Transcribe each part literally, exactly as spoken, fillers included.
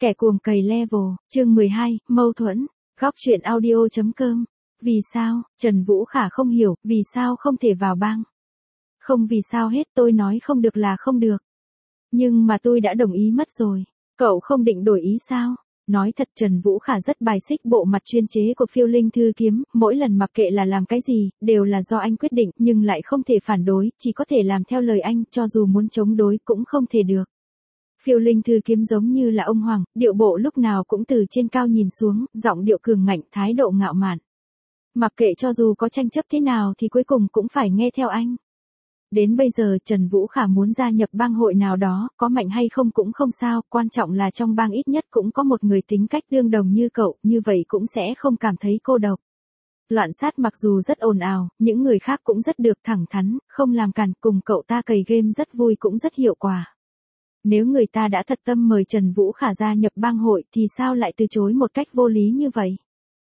Kẻ cuồng cày level, chương mười hai, mâu thuẫn, góc truyện audio chấm com. Vì sao, Trần Vũ Khả không hiểu, vì sao không thể vào bang? Không vì sao hết, tôi nói không được là không được. Nhưng mà tôi đã đồng ý mất rồi. Cậu không định đổi ý sao? Nói thật, Trần Vũ Khả rất bài xích bộ mặt chuyên chế của Phiêu Linh Thư Kiếm, mỗi lần mặc kệ là làm cái gì, đều là do anh quyết định, nhưng lại không thể phản đối, chỉ có thể làm theo lời anh, cho dù muốn chống đối cũng không thể được. Phiêu Linh Thư Kiếm giống như là ông hoàng, điệu bộ lúc nào cũng từ trên cao nhìn xuống, giọng điệu cường ngạnh, thái độ ngạo mạn. Mặc kệ cho dù có tranh chấp thế nào thì cuối cùng cũng phải nghe theo anh. Đến bây giờ Trần Vũ Khả muốn gia nhập bang hội nào đó, có mạnh hay không cũng không sao, quan trọng là trong bang ít nhất cũng có một người tính cách tương đồng như cậu, như vậy cũng sẽ không cảm thấy cô độc. Loạn sát mặc dù rất ồn ào, những người khác cũng rất được thẳng thắn, không làm cản, cùng cậu ta cày game rất vui cũng rất hiệu quả. Nếu người ta đã thật tâm mời Trần Vũ Khả gia nhập bang hội thì sao lại từ chối một cách vô lý như vậy?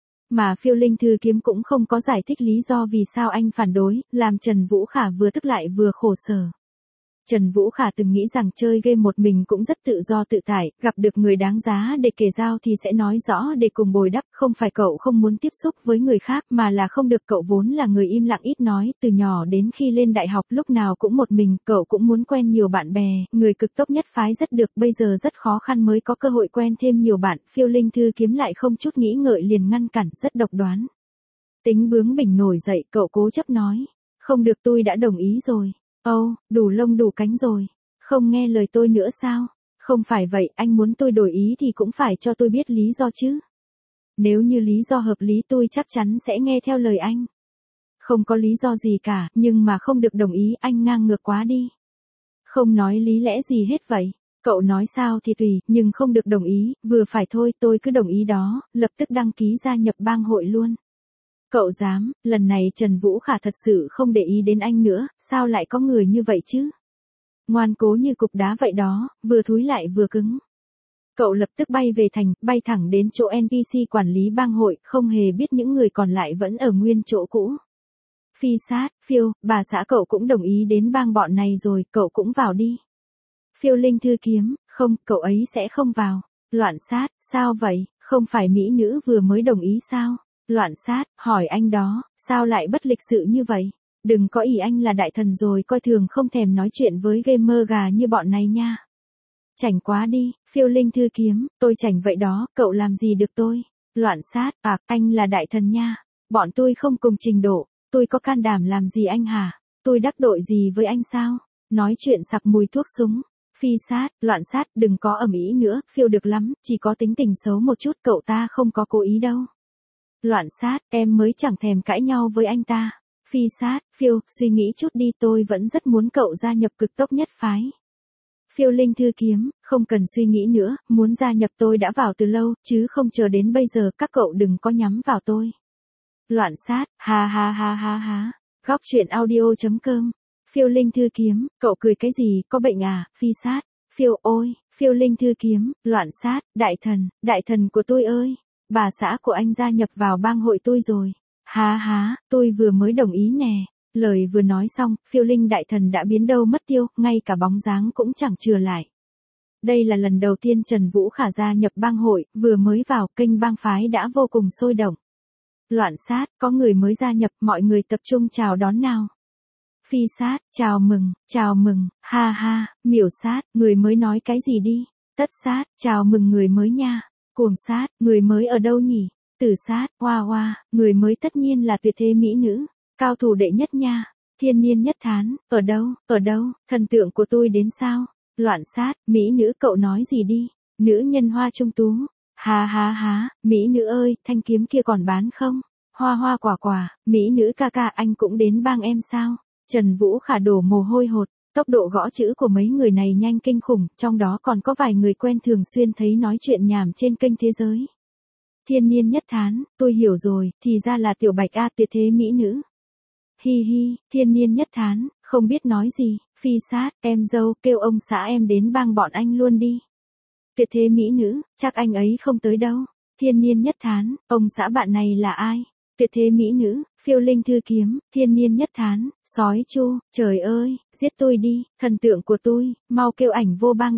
Mà Phiêu Linh Thư Kiếm cũng không có giải thích lý do vì sao anh phản đối, làm Trần Vũ Khả vừa tức lại vừa khổ sở. Trần Vũ Khả từng nghĩ rằng chơi game một mình cũng rất tự do tự tại, gặp được người đáng giá để kể giao thì sẽ nói rõ để cùng bồi đắp, không phải cậu không muốn tiếp xúc với người khác mà là không được, cậu vốn là người im lặng ít nói, từ nhỏ đến khi lên đại học lúc nào cũng một mình, cậu cũng muốn quen nhiều bạn bè, người cực tốt nhất phái rất được, bây giờ rất khó khăn mới có cơ hội quen thêm nhiều bạn, Phiêu Linh Thư Kiếm lại không chút nghĩ ngợi liền ngăn cản, rất độc đoán. Tính bướng bỉnh nổi dậy, cậu cố chấp nói, không được, tôi đã đồng ý rồi. Âu, oh, đủ lông đủ cánh rồi. Không nghe lời tôi nữa sao? Không phải vậy, anh muốn tôi đổi ý thì cũng phải cho tôi biết lý do chứ. Nếu như lý do hợp lý tôi chắc chắn sẽ nghe theo lời anh. Không có lý do gì cả, nhưng mà không được đồng ý, anh ngang ngược quá đi. Không nói lý lẽ gì hết vậy. Cậu nói sao thì tùy, nhưng không được đồng ý, vừa phải thôi, tôi cứ đồng ý đó, lập tức đăng ký gia nhập bang hội luôn. Cậu dám, lần này Trần Vũ Khả thật sự không để ý đến anh nữa, sao lại có người như vậy chứ? Ngoan cố như cục đá vậy đó, vừa thúi lại vừa cứng. Cậu lập tức bay về thành, bay thẳng đến chỗ en pê xê quản lý bang hội, không hề biết những người còn lại vẫn ở nguyên chỗ cũ. Phi sát, Phiêu, bà xã cậu cũng đồng ý đến bang bọn này rồi, cậu cũng vào đi. Phiêu Linh Thư Kiếm, không, cậu ấy sẽ không vào. Loạn sát, sao vậy, không phải mỹ nữ vừa mới đồng ý sao? Loạn sát, hỏi anh đó, sao lại bất lịch sự như vậy? Đừng có ý anh là đại thần rồi coi thường không thèm nói chuyện với gamer gà như bọn này nha. Chảnh quá đi, Phiêu Linh Thư Kiếm, tôi chảnh vậy đó, cậu làm gì được tôi? Loạn sát, à, anh là đại thần nha. Bọn tôi không cùng trình độ, tôi có can đảm làm gì anh hả? Tôi đắc tội gì với anh sao? Nói chuyện sặc mùi thuốc súng. Phi sát, loạn sát, đừng có ầm ĩ nữa, Phiêu được lắm, chỉ có tính tình xấu một chút, cậu ta không có cố ý đâu. Loạn sát, em mới chẳng thèm cãi nhau với anh ta. Phi sát, Phiêu, suy nghĩ chút đi, tôi vẫn rất muốn cậu gia nhập cực tốc nhất phái. Phiêu Linh Thư Kiếm, không cần suy nghĩ nữa, muốn gia nhập tôi đã vào từ lâu, chứ không chờ đến bây giờ, các cậu đừng có nhắm vào tôi. Loạn sát, ha ha ha ha ha, góc truyện audio chấm com. Phiêu Linh Thư Kiếm, cậu cười cái gì, có bệnh à? Phi sát, Phiêu, ôi, Phiêu Linh Thư Kiếm, loạn sát, đại thần, đại thần của tôi ơi. Bà xã của anh gia nhập vào bang hội tôi rồi. Há há, tôi vừa mới đồng ý nè. Lời vừa nói xong, Phiêu Linh đại thần đã biến đâu mất tiêu, ngay cả bóng dáng cũng chẳng chừa lại. Đây là lần đầu tiên Trần Vũ Khả gia nhập bang hội, vừa mới vào kênh bang phái đã vô cùng sôi động. Loạn sát, có người mới gia nhập, mọi người tập trung chào đón nào. Phi sát, chào mừng, chào mừng, ha ha, miểu sát, người mới nói cái gì đi. Tất sát, chào mừng người mới nha. Cuồng sát, người mới ở đâu nhỉ? Tử sát, hoa hoa, người mới tất nhiên là tuyệt thế mỹ nữ, cao thủ đệ nhất nha. Thiên niên nhất thán, ở đâu, ở đâu, thần tượng của tôi đến sao? Loạn sát, mỹ nữ cậu nói gì đi? Nữ nhân hoa trung tú. Ha ha ha, mỹ nữ ơi, thanh kiếm kia còn bán không? Hoa hoa quả quả, mỹ nữ ca ca, anh cũng đến bang em sao? Trần Vũ Khả đổ mồ hôi hột. Tốc độ gõ chữ của mấy người này nhanh kinh khủng, trong đó còn có vài người quen thường xuyên thấy nói chuyện nhảm trên kênh thế giới. Thiên niên nhất thán, tôi hiểu rồi, thì ra là Tiểu Bạch A, tuyệt thế mỹ nữ. Hi hi, thiên niên nhất thán, không biết nói gì, phi sát, em dâu, kêu ông xã em đến bang bọn anh luôn đi. Tuyệt thế mỹ nữ, chắc anh ấy không tới đâu. Thiên niên nhất thán, ông xã bạn này là ai? Tuyệt thế mỹ nữ, Phiêu Linh Thư Kiếm, thiên niên nhất thán, sói chu, trời ơi, giết tôi đi, thần tượng của tôi, mau kêu ảnh vô bang đi.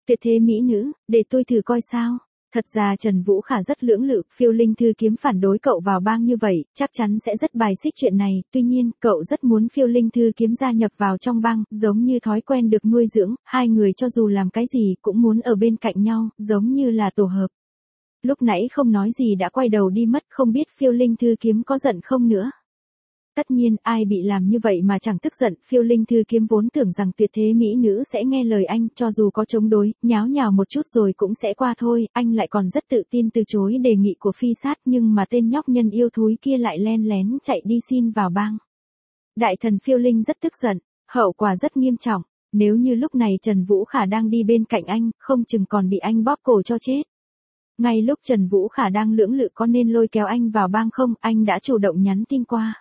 Tuyệt thế mỹ nữ, để tôi thử coi sao. Thật ra Trần Vũ Khả rất lưỡng lự, phiêu linh thư kiếm phản đối cậu vào bang như vậy, chắc chắn sẽ rất bài xích chuyện này, tuy nhiên, cậu rất muốn phiêu linh thư kiếm gia nhập vào trong bang, giống như thói quen được nuôi dưỡng, hai người cho dù làm cái gì cũng muốn ở bên cạnh nhau, giống như là tổ hợp. Lúc nãy không nói gì đã quay đầu đi mất, không biết phiêu linh thư kiếm có giận không nữa. Tất nhiên, ai bị làm như vậy mà chẳng tức giận, phiêu linh thư kiếm vốn tưởng rằng tuyệt thế mỹ nữ sẽ nghe lời anh, cho dù có chống đối, nháo nhào một chút rồi cũng sẽ qua thôi, anh lại còn rất tự tin từ chối đề nghị của phi sát, nhưng mà tên nhóc nhân yêu thúi kia lại len lén chạy đi xin vào bang. Đại thần phiêu linh rất tức giận, hậu quả rất nghiêm trọng, nếu như lúc này Trần Vũ Khả đang đi bên cạnh anh, không chừng còn bị anh bóp cổ cho chết. Ngay lúc Trần Vũ Khả đang lưỡng lự có nên lôi kéo anh vào bang không, anh đã chủ động nhắn tin qua.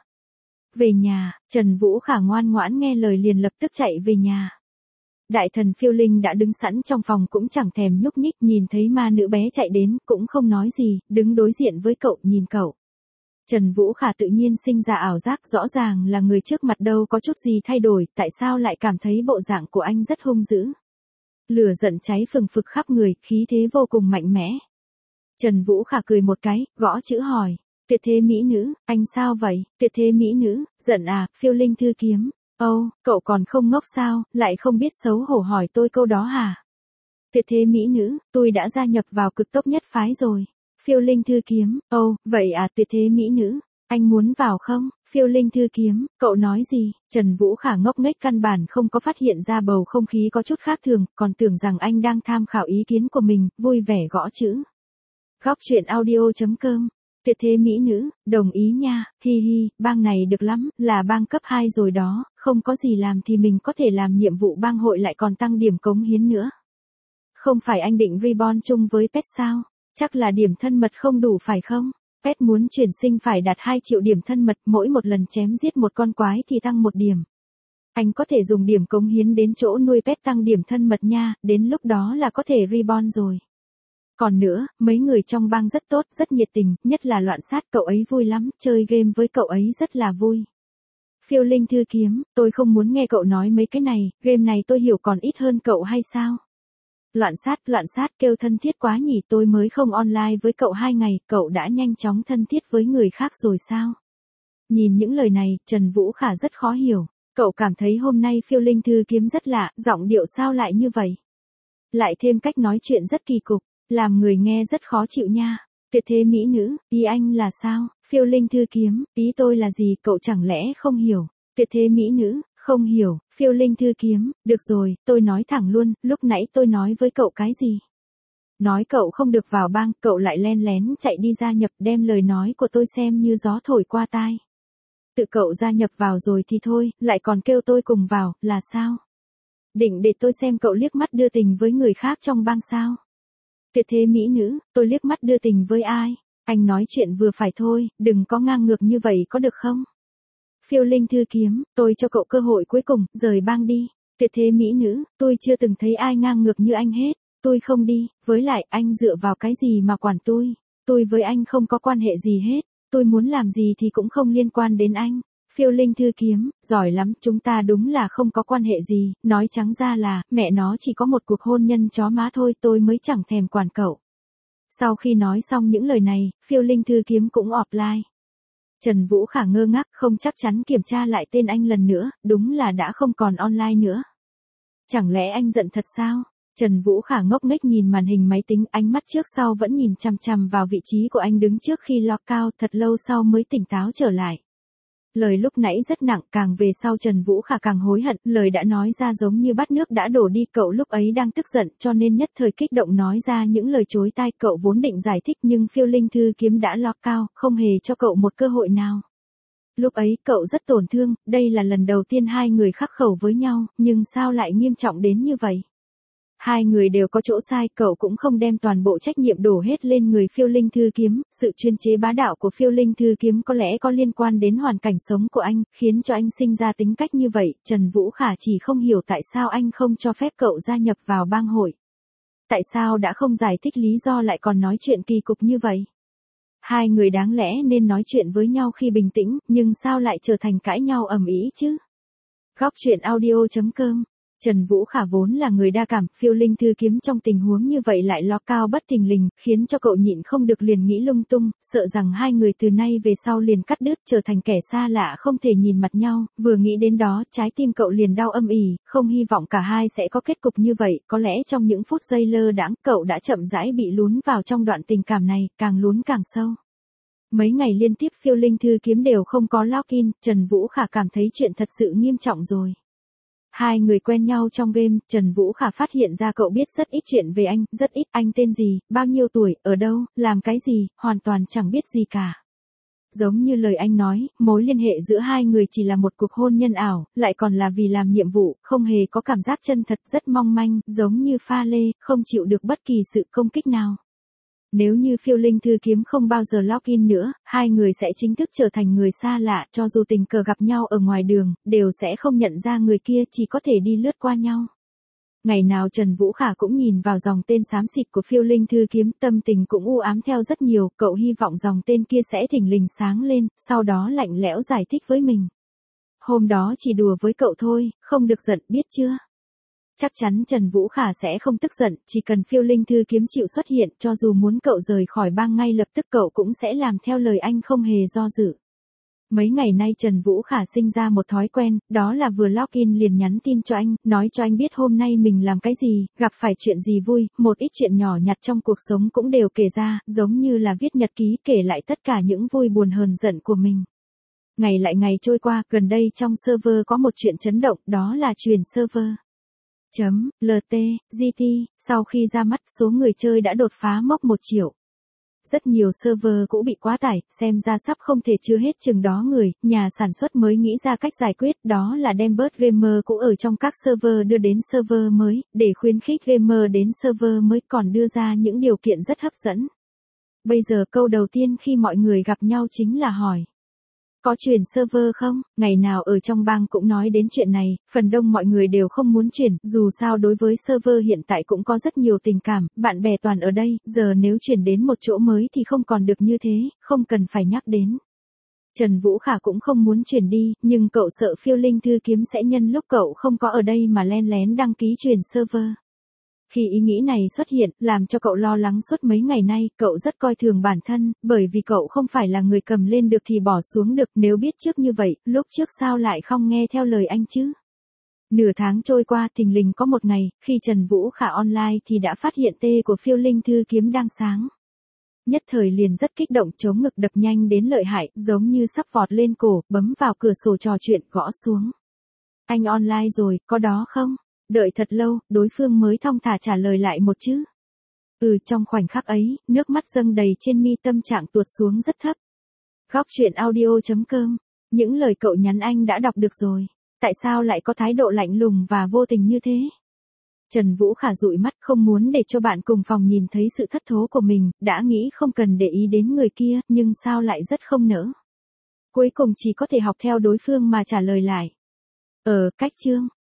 Về nhà, Trần Vũ Khả ngoan ngoãn nghe lời liền lập tức chạy về nhà. Đại thần phiêu linh đã đứng sẵn trong phòng cũng chẳng thèm nhúc nhích, nhìn thấy ma nữ bé chạy đến, cũng không nói gì, đứng đối diện với cậu, nhìn cậu. Trần Vũ Khả tự nhiên sinh ra ảo giác, rõ ràng là người trước mặt đâu có chút gì thay đổi, tại sao lại cảm thấy bộ dạng của anh rất hung dữ. Lửa giận cháy phừng phực khắp người, khí thế vô cùng mạnh mẽ. Trần Vũ Khả cười một cái, gõ chữ hỏi. Tuyệt thế mỹ nữ, anh sao vậy? Tuyệt thế mỹ nữ, giận à, phiêu linh thư kiếm. Âu, oh, cậu còn không ngốc sao, lại không biết xấu hổ hỏi tôi câu đó hả? Tuyệt thế mỹ nữ, tôi đã gia nhập vào cực tốc nhất phái rồi. Phiêu linh thư kiếm, âu, oh, vậy à, tuyệt thế mỹ nữ, anh muốn vào không? Phiêu linh thư kiếm, cậu nói gì? Trần Vũ Khả ngốc nghếch căn bản không có phát hiện ra bầu không khí có chút khác thường, còn tưởng rằng anh đang tham khảo ý kiến của mình, vui vẻ gõ chữ. Góc truyện audio chấm com. Tuyệt thế mỹ nữ, đồng ý nha, hi hi, bang này được lắm, là bang cấp hai rồi đó, không có gì làm thì mình có thể làm nhiệm vụ bang hội lại còn tăng điểm cống hiến nữa. Không phải anh định reborn chung với pet sao? Chắc là điểm thân mật không đủ phải không? Pet muốn chuyển sinh phải đạt hai triệu điểm thân mật, mỗi một lần chém giết một con quái thì tăng một điểm. Anh có thể dùng điểm cống hiến đến chỗ nuôi pet tăng điểm thân mật nha, đến lúc đó là có thể reborn rồi. Còn nữa, mấy người trong bang rất tốt, rất nhiệt tình, nhất là loạn sát, cậu ấy vui lắm, chơi game với cậu ấy rất là vui. Phiêu linh thư kiếm, tôi không muốn nghe cậu nói mấy cái này, game này tôi hiểu còn ít hơn cậu hay sao? Loạn sát, loạn sát kêu thân thiết quá nhỉ, tôi mới không online với cậu hai ngày, cậu đã nhanh chóng thân thiết với người khác rồi sao? Nhìn những lời này, Trần Vũ Khả rất khó hiểu, cậu cảm thấy hôm nay phiêu linh thư kiếm rất lạ, giọng điệu sao lại như vậy? Lại thêm cách nói chuyện rất kỳ cục. Làm người nghe rất khó chịu nha. Tuyệt thế mỹ nữ, ý anh là sao? Phiêu linh thư kiếm, ý tôi là gì, cậu chẳng lẽ không hiểu? Tuyệt thế mỹ nữ, không hiểu, phiêu linh thư kiếm, được rồi, tôi nói thẳng luôn, lúc nãy tôi nói với cậu cái gì? Nói cậu không được vào bang, cậu lại len lén chạy đi gia nhập, đem lời nói của tôi xem như gió thổi qua tai. Tự cậu gia nhập vào rồi thì thôi, lại còn kêu tôi cùng vào, là sao? Định để tôi xem cậu liếc mắt đưa tình với người khác trong bang sao? Tuyệt thế mỹ nữ, tôi liếc mắt đưa tình với ai? Anh nói chuyện vừa phải thôi, đừng có ngang ngược như vậy có được không? Phiêu linh thư kiếm, tôi cho cậu cơ hội cuối cùng, rời bang đi. Tuyệt thế mỹ nữ, tôi chưa từng thấy ai ngang ngược như anh hết. Tôi không đi, với lại anh dựa vào cái gì mà quản tôi? Tôi với anh không có quan hệ gì hết. Tôi muốn làm gì thì cũng không liên quan đến anh. Phiêu linh thư kiếm, giỏi lắm, chúng ta đúng là không có quan hệ gì, nói trắng ra là, mẹ nó chỉ có một cuộc hôn nhân chó má thôi, tôi mới chẳng thèm quản cậu. Sau khi nói xong những lời này, phiêu linh thư kiếm cũng offline. Trần Vũ Khả ngơ ngác, không chắc chắn kiểm tra lại tên anh lần nữa, đúng là đã không còn online nữa. Chẳng lẽ anh giận thật sao? Trần Vũ Khả ngốc nghếch nhìn màn hình máy tính, ánh mắt trước sau vẫn nhìn chằm chằm vào vị trí của anh đứng trước khi lock out, thật lâu sau mới tỉnh táo trở lại. Lời lúc nãy rất nặng, càng về sau Trần Vũ Khả càng hối hận, lời đã nói ra giống như bát nước đã đổ đi, cậu lúc ấy đang tức giận cho nên nhất thời kích động nói ra những lời chối tai, cậu vốn định giải thích nhưng phiêu linh thư kiếm đã lock out, không hề cho cậu một cơ hội nào. Lúc ấy cậu rất tổn thương, đây là lần đầu tiên hai người khắc khẩu với nhau, nhưng sao lại nghiêm trọng đến như vậy? Hai người đều có chỗ sai, cậu cũng không đem toàn bộ trách nhiệm đổ hết lên người phiêu linh thư kiếm, sự chuyên chế bá đạo của phiêu linh thư kiếm có lẽ có liên quan đến hoàn cảnh sống của anh, khiến cho anh sinh ra tính cách như vậy, Trần Vũ Khả chỉ không hiểu tại sao anh không cho phép cậu gia nhập vào bang hội. Tại sao đã không giải thích lý do lại còn nói chuyện kỳ cục như vậy? Hai người đáng lẽ nên nói chuyện với nhau khi bình tĩnh, nhưng sao lại trở thành cãi nhau ầm ĩ chứ? Góc truyện audio chấm com Trần Vũ Khả vốn là người đa cảm, phiêu linh thư kiếm trong tình huống như vậy lại lo cao bất thình lình, khiến cho cậu nhịn không được liền nghĩ lung tung, sợ rằng hai người từ nay về sau liền cắt đứt trở thành kẻ xa lạ không thể nhìn mặt nhau, vừa nghĩ đến đó trái tim cậu liền đau âm ỉ, không hy vọng cả hai sẽ có kết cục như vậy, có lẽ trong những phút giây lơ đãng cậu đã chậm rãi bị lún vào trong đoạn tình cảm này, càng lún càng sâu. Mấy ngày liên tiếp phiêu linh thư kiếm đều không có login, Trần Vũ Khả cảm thấy chuyện thật sự nghiêm trọng rồi. Hai người quen nhau trong game, Trần Vũ Khả phát hiện ra cậu biết rất ít chuyện về anh, rất ít, anh tên gì, bao nhiêu tuổi, ở đâu, làm cái gì, hoàn toàn chẳng biết gì cả. Giống như lời anh nói, mối liên hệ giữa hai người chỉ là một cuộc hôn nhân ảo, lại còn là vì làm nhiệm vụ, không hề có cảm giác chân thật, rất mong manh, giống như pha lê, không chịu được bất kỳ sự công kích nào. Nếu như phiêu linh thư kiếm không bao giờ login nữa, hai người sẽ chính thức trở thành người xa lạ, cho dù tình cờ gặp nhau ở ngoài đường, đều sẽ không nhận ra người kia, chỉ có thể đi lướt qua nhau. Ngày nào Trần Vũ Khả cũng nhìn vào dòng tên xám xịt của phiêu linh thư kiếm, tâm tình cũng u ám theo rất nhiều, cậu hy vọng dòng tên kia sẽ thình lình sáng lên, sau đó lạnh lẽo giải thích với mình. Hôm đó chỉ đùa với cậu thôi, không được giận, biết chưa? Chắc chắn Trần Vũ Khả sẽ không tức giận, chỉ cần phiêu linh thư kiếm chịu xuất hiện, cho dù muốn cậu rời khỏi bang ngay lập tức cậu cũng sẽ làm theo lời anh không hề do dự. Mấy ngày nay Trần Vũ Khả sinh ra một thói quen, đó là vừa login liền nhắn tin cho anh, nói cho anh biết hôm nay mình làm cái gì, gặp phải chuyện gì vui, một ít chuyện nhỏ nhặt trong cuộc sống cũng đều kể ra, giống như là viết nhật ký kể lại tất cả những vui buồn hờn giận của mình. Ngày lại ngày trôi qua, gần đây trong server có một chuyện chấn động, đó là truyền server. Chấm, lt, gt, sau khi ra mắt số người chơi đã đột phá mốc một triệu. Rất nhiều server cũ bị quá tải, xem ra sắp không thể chứa hết chừng đó người, nhà sản xuất mới nghĩ ra cách giải quyết, đó là đem bớt gamer cũ ở trong các server đưa đến server mới, để khuyến khích gamer đến server mới, còn đưa ra những điều kiện rất hấp dẫn. Bây giờ câu đầu tiên khi mọi người gặp nhau chính là hỏi: có chuyển server không? Ngày nào ở trong bang cũng nói đến chuyện này, phần đông mọi người đều không muốn chuyển, dù sao đối với server hiện tại cũng có rất nhiều tình cảm, bạn bè toàn ở đây, giờ nếu chuyển đến một chỗ mới thì không còn được như thế, không cần phải nhắc đến. Trần Vũ Khả cũng không muốn chuyển đi, nhưng cậu sợ phiêu linh thư kiếm sẽ nhân lúc cậu không có ở đây mà len lén đăng ký chuyển server. Khi ý nghĩ này xuất hiện, làm cho cậu lo lắng suốt mấy ngày nay, cậu rất coi thường bản thân, bởi vì cậu không phải là người cầm lên được thì bỏ xuống được, nếu biết trước như vậy, lúc trước sao lại không nghe theo lời anh chứ? Nửa tháng trôi qua, thình lình có một ngày, khi Trần Vũ Khả online thì đã phát hiện tê của phiêu linh thư kiếm đang sáng. Nhất thời liền rất kích động, chống ngực đập nhanh đến lợi hại, giống như sắp vọt lên cổ, bấm vào cửa sổ trò chuyện, gõ xuống. Anh online rồi, có đó không? Đợi thật lâu, đối phương mới thong thả trả lời lại một chữ. Ừ, trong khoảnh khắc ấy, nước mắt dâng đầy trên mi, tâm trạng tuột xuống rất thấp. Góc truyện audio chấm com. Những lời cậu nhắn anh đã đọc được rồi. Tại sao lại có thái độ lạnh lùng và vô tình như thế? Trần Vũ Khả dụi mắt, không muốn để cho bạn cùng phòng nhìn thấy sự thất thố của mình, đã nghĩ không cần để ý đến người kia, nhưng sao lại rất không nỡ. Cuối cùng chỉ có thể học theo đối phương mà trả lời lại. Ờ, cách chương.